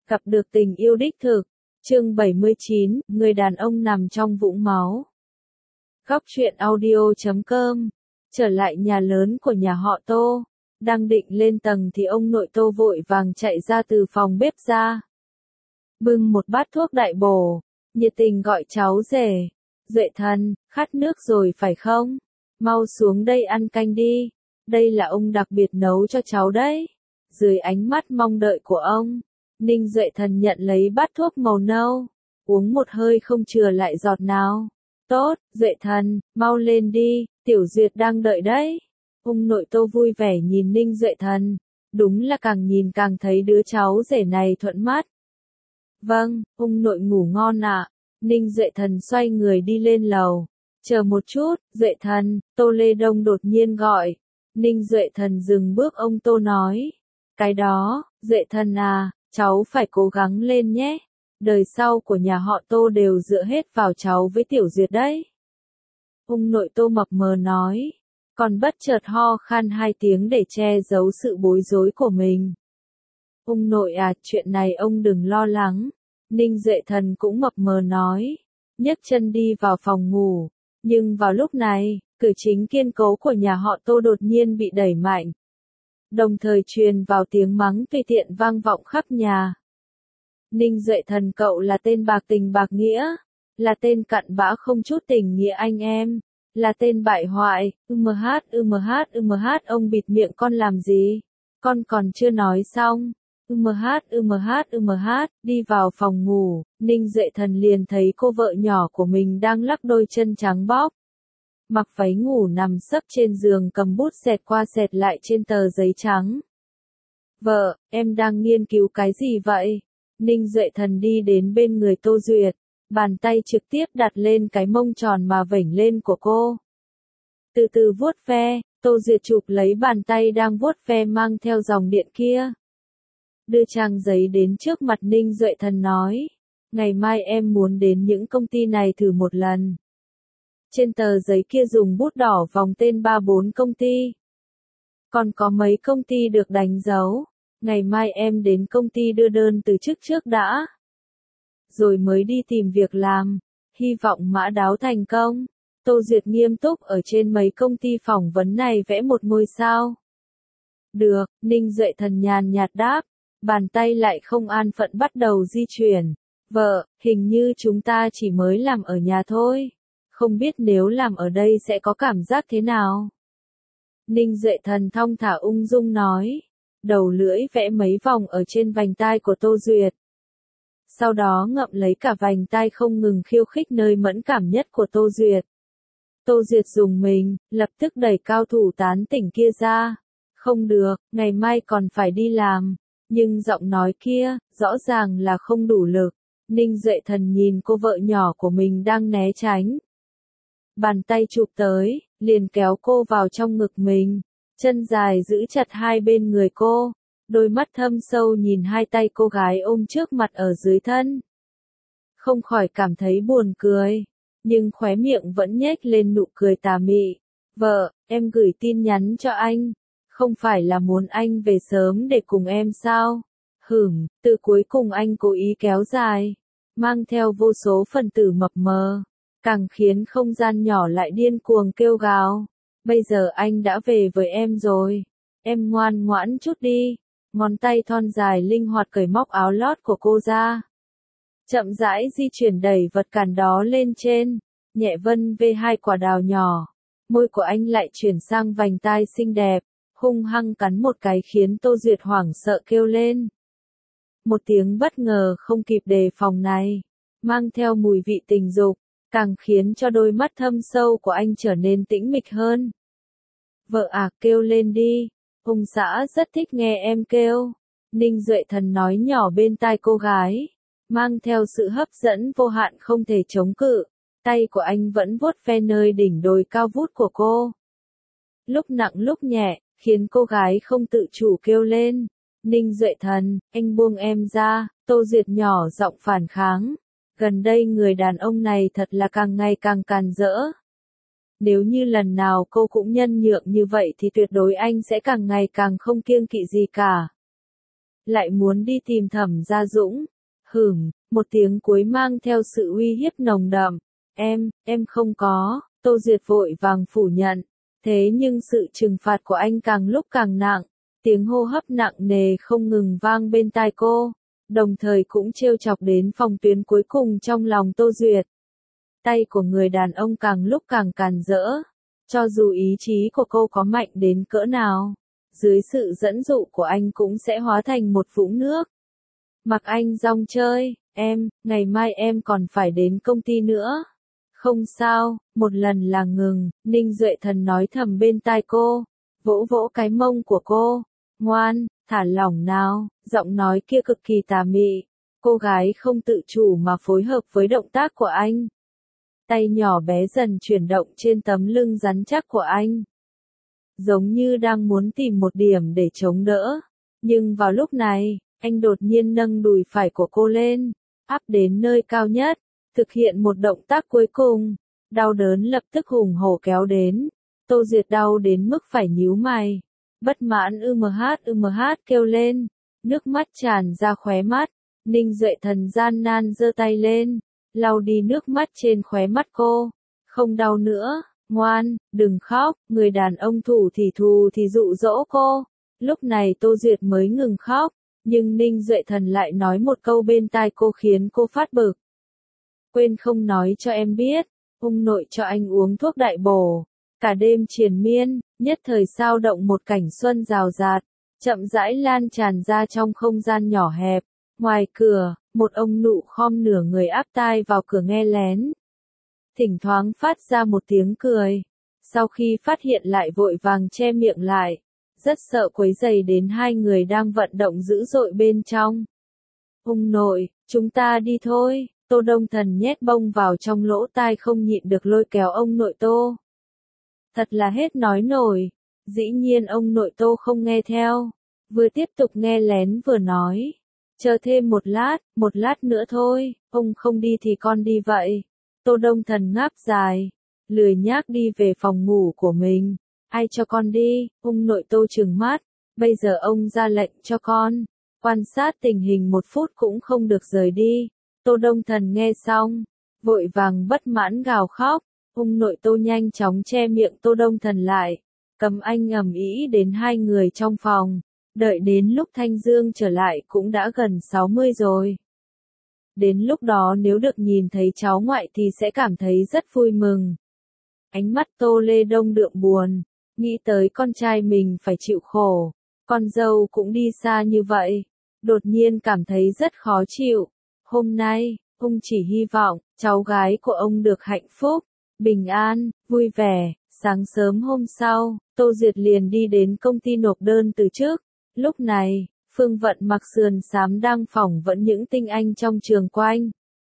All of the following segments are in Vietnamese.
Gặp được tình yêu đích thực. Chương 79, người đàn ông nằm trong vũng máu. Góc truyện audio.com. Trở lại nhà lớn của nhà họ Tô. Đang định lên tầng thì ông nội Tô vội vàng chạy ra từ phòng bếp ra. Bưng một bát thuốc đại bổ, nhiệt tình gọi cháu rể. Duệ thần, khát nước rồi phải không? Mau xuống đây ăn canh đi. Đây là ông đặc biệt nấu cho cháu đấy. Dưới ánh mắt mong đợi của ông, Ninh Duệ Thần nhận lấy bát thuốc màu nâu, uống một hơi không chừa lại giọt nào. Tốt, Duệ Thần, mau lên đi, Tiểu Duyệt đang đợi đấy. Ông nội Tô vui vẻ nhìn Ninh Duệ Thần, đúng là càng nhìn càng thấy đứa cháu rể này thuận mắt. Vâng, ông nội ngủ ngon ạ. Ninh Duệ Thần xoay người đi lên lầu. Chờ một chút, Duệ Thần, Tô Lê Đông đột nhiên gọi. Ninh Duệ Thần dừng bước, ông Tô nói. Cái đó, Duệ Thần à, cháu phải cố gắng lên nhé. Đời sau của nhà họ Tô đều dựa hết vào cháu với Tiểu Duyệt đấy. Ông nội Tô mập mờ nói. Còn bất chợt ho khan 2 tiếng để che giấu sự bối rối của mình. Ông nội à, chuyện này ông đừng lo lắng. Ninh Duệ Thần cũng mập mờ nói. Nhấc chân đi vào phòng ngủ. Nhưng vào lúc này, cửa chính kiên cố của nhà họ Tô đột nhiên bị đẩy mạnh. Đồng thời truyền vào tiếng mắng tùy tiện vang vọng khắp nhà. Ninh Duệ Thần, cậu là tên bạc tình bạc nghĩa, là tên cặn bã không chút tình nghĩa anh em, là tên bại hoại. Ông bịt miệng con làm gì? Con còn chưa nói xong. Đi vào phòng ngủ, Ninh Duệ Thần liền thấy cô vợ nhỏ của mình đang lắc đôi chân trắng bóc. Mặc váy ngủ nằm sấp trên giường, cầm bút xẹt qua xẹt lại trên tờ giấy trắng. Vợ, em đang nghiên cứu cái gì vậy? Ninh Duệ Thần đi đến bên người Tô Duyệt, bàn tay trực tiếp đặt lên cái mông tròn mà vểnh lên của cô. Từ từ vuốt ve, Tô Duyệt chụp lấy bàn tay đang vuốt ve mang theo dòng điện kia. Đưa trang giấy đến trước mặt Ninh Duệ Thần nói. Ngày mai em muốn đến những công ty này thử một lần. Trên tờ giấy kia dùng bút đỏ vòng tên 3-4 công ty. Còn có mấy công ty được đánh dấu. Ngày mai em đến công ty đưa đơn từ chức trước đã. Rồi mới đi tìm việc làm. Hy vọng mã đáo thành công. Tô Duyệt nghiêm túc ở trên mấy công ty phỏng vấn này vẽ một ngôi sao. Được, Ninh Duệ Thần nhàn nhạt đáp. Bàn tay lại không an phận bắt đầu di chuyển. Vợ, hình như chúng ta chỉ mới làm ở nhà thôi. Không biết nếu làm ở đây sẽ có cảm giác thế nào? Ninh Duệ Thần thong thả ung dung nói. Đầu lưỡi vẽ mấy vòng ở trên vành tai của Tô Duyệt. Sau đó ngậm lấy cả vành tai không ngừng khiêu khích nơi mẫn cảm nhất của Tô Duyệt. Tô Duyệt dùng mình, lập tức đẩy cao thủ tán tỉnh kia ra. Không được, ngày mai còn phải đi làm. Nhưng giọng nói kia, rõ ràng là không đủ lực. Ninh Duệ Thần nhìn cô vợ nhỏ của mình đang né tránh. Bàn tay chụp tới, liền kéo cô vào trong ngực mình. Chân dài giữ chặt hai bên người cô. Đôi mắt thâm sâu nhìn hai tay cô gái ôm trước mặt ở dưới thân. Không khỏi cảm thấy buồn cười. Nhưng khóe miệng vẫn nhếch lên nụ cười tà mị. Vợ, em gửi tin nhắn cho anh. Không phải là muốn anh về sớm để cùng em sao? Từ cuối cùng anh cố ý kéo dài. Mang theo vô số phần tử mập mờ. Càng khiến không gian nhỏ lại điên cuồng kêu gào. Bây giờ anh đã về với em rồi. Em ngoan ngoãn chút đi. Ngón tay thon dài linh hoạt cởi móc áo lót của cô ra. Chậm rãi di chuyển đẩy vật cản đó lên trên. Nhẹ vân về 2 quả đào nhỏ. Môi của anh lại chuyển sang vành tai xinh đẹp. Hung hăng cắn một cái khiến Tô Duyệt hoảng sợ kêu lên. Một tiếng bất ngờ không kịp đề phòng này. Mang theo mùi vị tình dục. Càng khiến cho đôi mắt thâm sâu của anh trở nên tĩnh mịch hơn. Vợ à, kêu lên đi. Ông xã rất thích nghe em kêu. Ninh Duệ Thần nói nhỏ bên tai cô gái. Mang theo sự hấp dẫn vô hạn không thể chống cự. Tay của anh vẫn vuốt ve nơi đỉnh đồi cao vút của cô. Lúc nặng lúc nhẹ, khiến cô gái không tự chủ kêu lên. Ninh Duệ Thần, anh buông em ra. Tô Duyệt nhỏ giọng phản kháng. Gần đây người đàn ông này thật là càng ngày càng càn rỡ. Nếu như lần nào cô cũng nhân nhượng như vậy thì tuyệt đối anh sẽ càng ngày càng không kiêng kỵ gì cả. lại muốn đi tìm Thẩm Gia Dũng. Một tiếng cuối mang theo sự uy hiếp nồng đậm. Em không có, Tô Duyệt vội vàng phủ nhận. Thế nhưng sự trừng phạt của anh càng lúc càng nặng, tiếng hô hấp nặng nề không ngừng vang bên tai cô, đồng thời cũng trêu chọc đến phòng tuyến cuối cùng trong lòng Tô Duyệt. Tay của người đàn ông càng lúc càng càn rỡ, cho dù ý chí của cô có mạnh đến cỡ nào, dưới sự dẫn dụ của anh cũng sẽ hóa thành một vũng nước. Mặc anh rong chơi, ngày mai em còn phải đến công ty nữa. Không sao, một lần là ngừng, Ninh Duệ Thần nói thầm bên tai cô, vỗ vỗ cái mông của cô. Ngoan, thả lỏng nào, giọng nói kia cực kỳ tà mị. Cô gái không tự chủ mà phối hợp với động tác của anh. Tay nhỏ bé dần chuyển động trên tấm lưng rắn chắc của anh. Giống như đang muốn tìm một điểm để chống đỡ. Nhưng vào lúc này, anh đột nhiên nâng đùi phải của cô lên, áp đến nơi cao nhất, thực hiện một động tác cuối cùng. Đau đớn lập tức hùng hổ kéo đến. Tô Duyệt đau đến mức phải nhíu mày. Bất mãn kêu lên. Nước mắt tràn ra khóe mắt. Ninh Duệ Thần gian nan giơ tay lên, lau đi nước mắt trên khóe mắt cô. Không đau nữa, ngoan, đừng khóc. Người đàn ông thủ thì dụ dỗ cô. Lúc này Tô Duyệt mới ngừng khóc, nhưng Ninh Duệ Thần lại nói một câu bên tai cô khiến cô phát bực. Quên không nói cho em biết, ông nội cho anh uống thuốc đại bổ. Cả đêm triền miên, nhất thời sao động một cảnh xuân rào rạt, chậm rãi lan tràn ra trong không gian nhỏ hẹp. Ngoài cửa, một ông nụ khom nửa người áp tai vào cửa nghe lén. Thỉnh thoảng phát ra một tiếng cười. Sau khi phát hiện lại vội vàng che miệng lại. Rất sợ quấy rầy đến hai người đang vận động dữ dội bên trong. Ông nội, chúng ta đi thôi. Tô Đông Thần nhét bông vào trong lỗ tai không nhịn được lôi kéo ông nội Tô. Thật là hết nói nổi. Dĩ nhiên ông nội Tô không nghe theo. Vừa tiếp tục nghe lén vừa nói. Chờ thêm một lát nữa thôi, ông không đi thì con đi vậy. Tô Đông Thần ngáp dài, lười nhác đi về phòng ngủ của mình. Ai cho con đi, ông nội Tô trừng mắt, bây giờ ông ra lệnh cho con. Quan sát tình hình 1 phút cũng không được rời đi. Tô Đông Thần nghe xong, vội vàng bất mãn gào khóc. Ông nội Tô nhanh chóng che miệng Tô Đông Thần lại, cầm anh ầm ĩ đến hai người trong phòng. Đợi đến lúc Thanh Dương trở lại cũng đã gần 60 rồi. Đến lúc đó nếu được nhìn thấy cháu ngoại thì sẽ cảm thấy rất vui mừng. Ánh mắt Tô Lê Đông đượm buồn, nghĩ tới con trai mình phải chịu khổ, con dâu cũng đi xa như vậy, đột nhiên cảm thấy rất khó chịu. Hôm nay, ông chỉ hy vọng cháu gái của ông được hạnh phúc, bình an, vui vẻ. Sáng sớm hôm sau, Tô Duyệt liền đi đến công ty nộp đơn từ chức. Lúc này, Phương Vận mặc sườn xám đang phỏng vấn những tinh anh trong trường quanh.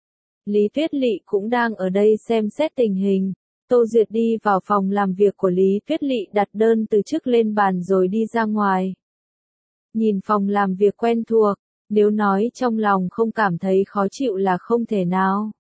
Lý Tuyết Lị cũng đang ở đây xem xét tình hình. Tô Duyệt đi vào phòng làm việc của Lý Tuyết Lị đặt đơn từ chức lên bàn rồi đi ra ngoài. Nhìn phòng làm việc quen thuộc, nếu nói trong lòng không cảm thấy khó chịu là không thể nào.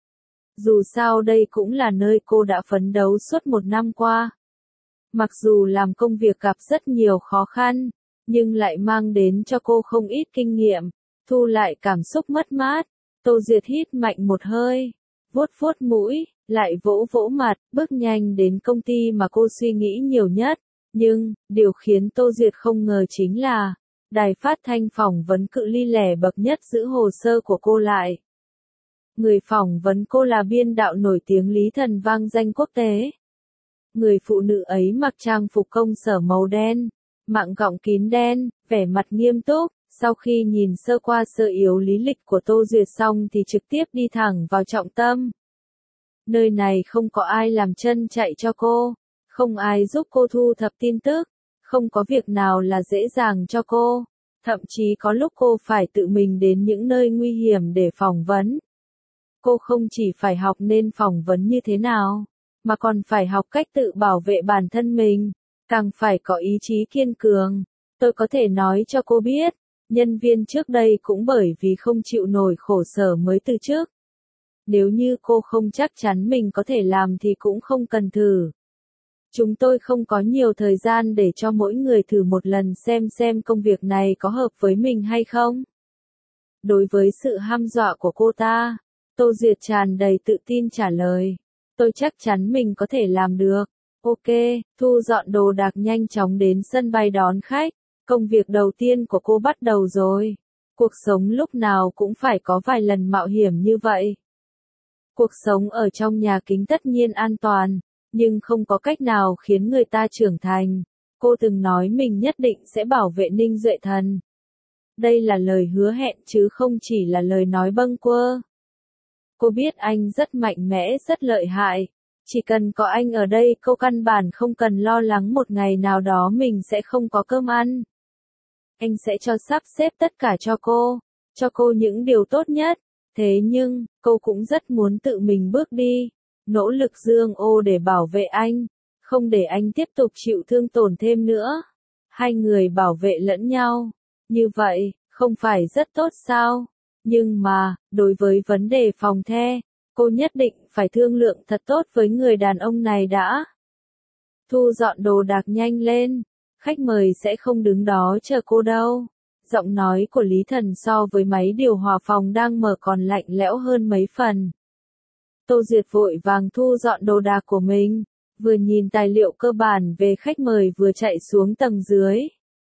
Dù sao đây cũng là nơi cô đã phấn đấu suốt 1 năm qua. Mặc dù làm công việc gặp rất nhiều khó khăn, nhưng lại mang đến cho cô không ít kinh nghiệm, thu lại cảm xúc mất mát. Tô Duyệt hít mạnh một hơi, vuốt vuốt mũi, lại vỗ vỗ mặt, bước nhanh đến công ty mà cô suy nghĩ nhiều nhất. Nhưng, điều khiến Tô Duyệt không ngờ chính là, đài phát thanh phỏng vấn cự ly lẻ bậc nhất giữ hồ sơ của cô lại. Người phỏng vấn cô là biên đạo nổi tiếng Lý Thần vang danh quốc tế. Người phụ nữ ấy mặc trang phục công sở màu đen, mạng gọng kín đen, vẻ mặt nghiêm túc. Sau khi nhìn sơ qua sơ yếu lý lịch của Tô Duyệt xong thì trực tiếp đi thẳng vào trọng tâm. Nơi này không có ai làm chân chạy cho cô, không ai giúp cô thu thập tin tức, không có việc nào là dễ dàng cho cô, thậm chí có lúc cô phải tự mình đến những nơi nguy hiểm để phỏng vấn. Cô không chỉ phải học nên phỏng vấn như thế nào, mà còn phải học cách tự bảo vệ bản thân mình, càng phải có ý chí kiên cường. Tôi có thể nói cho cô biết, nhân viên trước đây cũng bởi vì không chịu nổi khổ sở mới từ chức. Nếu như cô không chắc chắn mình có thể làm thì cũng không cần thử. Chúng tôi không có nhiều thời gian để cho mỗi người thử một lần xem công việc này có hợp với mình hay không. Đối với sự hăm dọa của cô ta, Tô Duyệt tràn đầy tự tin trả lời. Tôi chắc chắn mình có thể làm được. Ok, thu dọn đồ đạc nhanh chóng đến sân bay đón khách. Công việc đầu tiên của cô bắt đầu rồi. Cuộc sống lúc nào cũng phải có vài lần mạo hiểm như vậy. Cuộc sống ở trong nhà kính tất nhiên an toàn, nhưng không có cách nào khiến người ta trưởng thành. Cô từng nói mình nhất định sẽ bảo vệ Ninh Duệ Thần. Đây là lời hứa hẹn chứ không chỉ là lời nói bâng quơ. Cô biết anh rất mạnh mẽ, rất lợi hại. Chỉ cần có anh ở đây, cô căn bản không cần lo lắng một ngày nào đó mình sẽ không có cơm ăn. Anh sẽ sắp xếp tất cả cho cô những điều tốt nhất. Thế nhưng, cô cũng rất muốn tự mình bước đi, nỗ lực dương ô để bảo vệ anh, không để anh tiếp tục chịu thương tổn thêm nữa. Hai người bảo vệ lẫn nhau, như vậy, không phải rất tốt sao? Nhưng mà, đối với vấn đề phòng the, cô nhất định phải thương lượng thật tốt với người đàn ông này đã. Thu dọn đồ đạc nhanh lên, khách mời sẽ không đứng đó chờ cô đâu. Giọng nói của Lý Thần so với máy điều hòa phòng đang mở còn lạnh lẽo hơn mấy phần. Tô Duyệt vội vàng thu dọn đồ đạc của mình, vừa nhìn tài liệu cơ bản về khách mời vừa chạy xuống tầng dưới.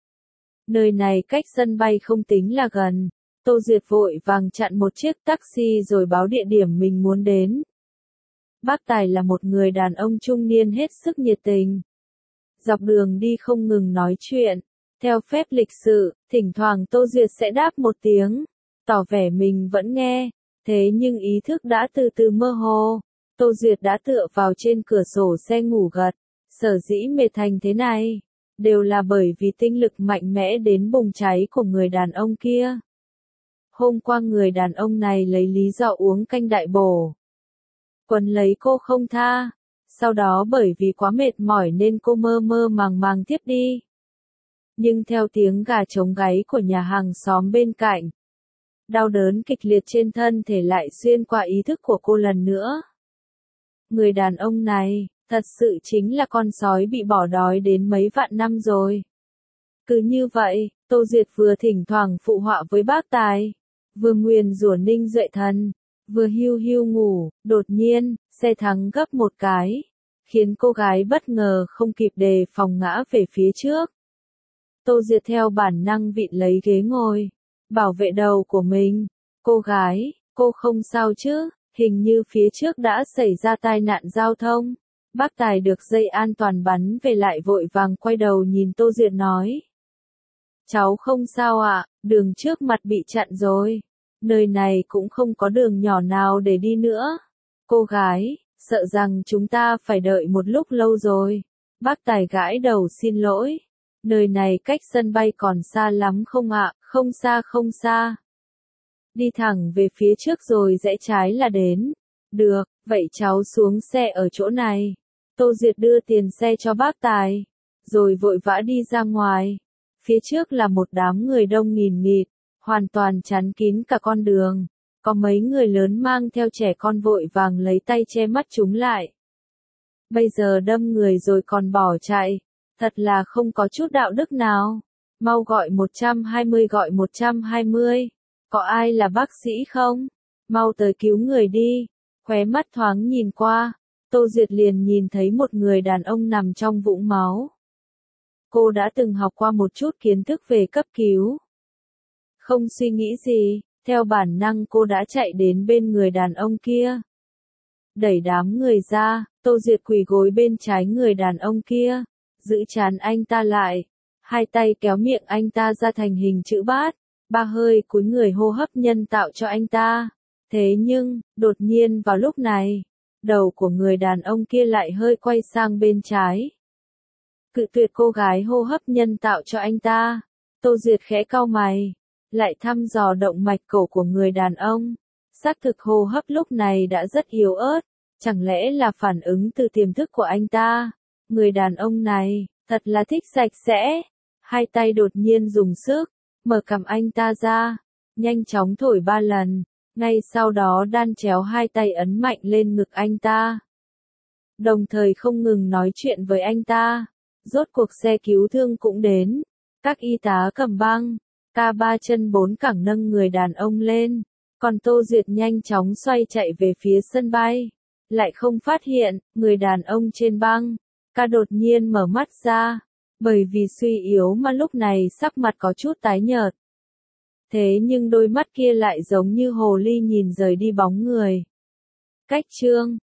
Nơi này cách sân bay không tính là gần. Tô Duyệt vội vàng chặn một chiếc taxi rồi báo địa điểm mình muốn đến. Bác Tài là một người đàn ông trung niên hết sức nhiệt tình. Dọc đường đi không ngừng nói chuyện. Theo phép lịch sự, thỉnh thoảng Tô Duyệt sẽ đáp một tiếng, tỏ vẻ mình vẫn nghe. Thế nhưng ý thức đã từ từ mơ hồ. Tô Duyệt đã tựa vào trên cửa sổ xe ngủ gật. Sở dĩ mệt thành thế này, đều là bởi vì tinh lực mạnh mẽ đến bùng cháy của người đàn ông kia. Hôm qua người đàn ông này lấy lý do uống canh đại bổ, quấn lấy cô không tha. Sau đó bởi vì quá mệt mỏi nên cô mơ mơ màng tiếp đi. Nhưng theo tiếng gà trống gáy của nhà hàng xóm bên cạnh, đau đớn kịch liệt trên thân thể lại xuyên qua ý thức của cô lần nữa. Người đàn ông này, thật sự chính là con sói bị bỏ đói đến mấy vạn năm rồi. Cứ như vậy, Tô Duyệt vừa thỉnh thoảng phụ họa với bác Tài, vừa nguyền rủa Ninh Duệ Thần, vừa hiu ngủ. Đột nhiên, xe thắng gấp một cái, khiến cô gái bất ngờ không kịp đề phòng ngã về phía trước. Tô Duyệt theo bản năng vịn lấy ghế ngồi, bảo vệ đầu của mình. Cô gái, cô không sao chứ? Hình như phía trước đã xảy ra tai nạn giao thông. Bác Tài được dây an toàn bắn về lại vội vàng quay đầu nhìn Tô Duyệt nói. Cháu không sao ạ, đường trước mặt bị chặn rồi. Nơi này cũng không có đường nhỏ nào để đi nữa. Cô gái, sợ rằng chúng ta phải đợi một lúc lâu rồi. Bác Tài gãi đầu xin lỗi. Nơi này cách sân bay còn xa lắm không ạ? Không xa. Đi thẳng về phía trước rồi rẽ trái là đến. Được, vậy cháu xuống xe ở chỗ này. Tô Duyệt đưa tiền xe cho bác Tài, rồi vội vã đi ra ngoài. Phía trước là một đám người đông nghìn nghịt, hoàn toàn chắn kín cả con đường. Có mấy người lớn mang theo trẻ con vội vàng lấy tay che mắt chúng lại. Bây giờ đâm người rồi còn bỏ chạy, thật là không có chút đạo đức nào. Mau gọi 120, gọi 120. Có ai là bác sĩ không? Mau tới cứu người đi. Khóe mắt thoáng nhìn qua, Tô Duyệt liền nhìn thấy một người đàn ông nằm trong vũng máu. Cô đã từng học qua một chút kiến thức về cấp cứu. Không suy nghĩ gì, theo bản năng cô đã chạy đến bên người đàn ông kia. Đẩy đám người ra, Tô Duyệt quỳ gối bên trái người đàn ông kia, giữ trán anh ta lại, hai tay kéo miệng anh ta ra thành hình chữ bát, ba hơi cúi người hô hấp nhân tạo cho anh ta. Thế nhưng, đột nhiên vào lúc này, đầu của người đàn ông kia lại hơi quay sang bên trái. Cự tuyệt cô gái hô hấp nhân tạo cho anh ta. Tô Duyệt khẽ cau mày, lại thăm dò động mạch cổ của người đàn ông. Xác thực hô hấp lúc này đã rất yếu ớt, chẳng lẽ là phản ứng từ tiềm thức của anh ta? Người đàn ông này, thật là thích sạch sẽ. Hai tay đột nhiên dùng sức, mở cằm anh ta ra, nhanh chóng thổi 3 lần, ngay sau đó đan chéo hai tay ấn mạnh lên ngực anh ta. đồng thời không ngừng nói chuyện với anh ta. Rốt cuộc xe cứu thương cũng đến. Các y tá cầm băng, ca ba chân bốn cẳng nâng người đàn ông lên. Còn Tô Duyệt nhanh chóng xoay chạy về phía sân bay. Lại không phát hiện, người đàn ông trên băng, ca đột nhiên mở mắt ra. Bởi vì suy yếu mà lúc này sắc mặt có chút tái nhợt. Thế nhưng đôi mắt kia lại giống như hồ ly nhìn rời đi bóng người. Cách chương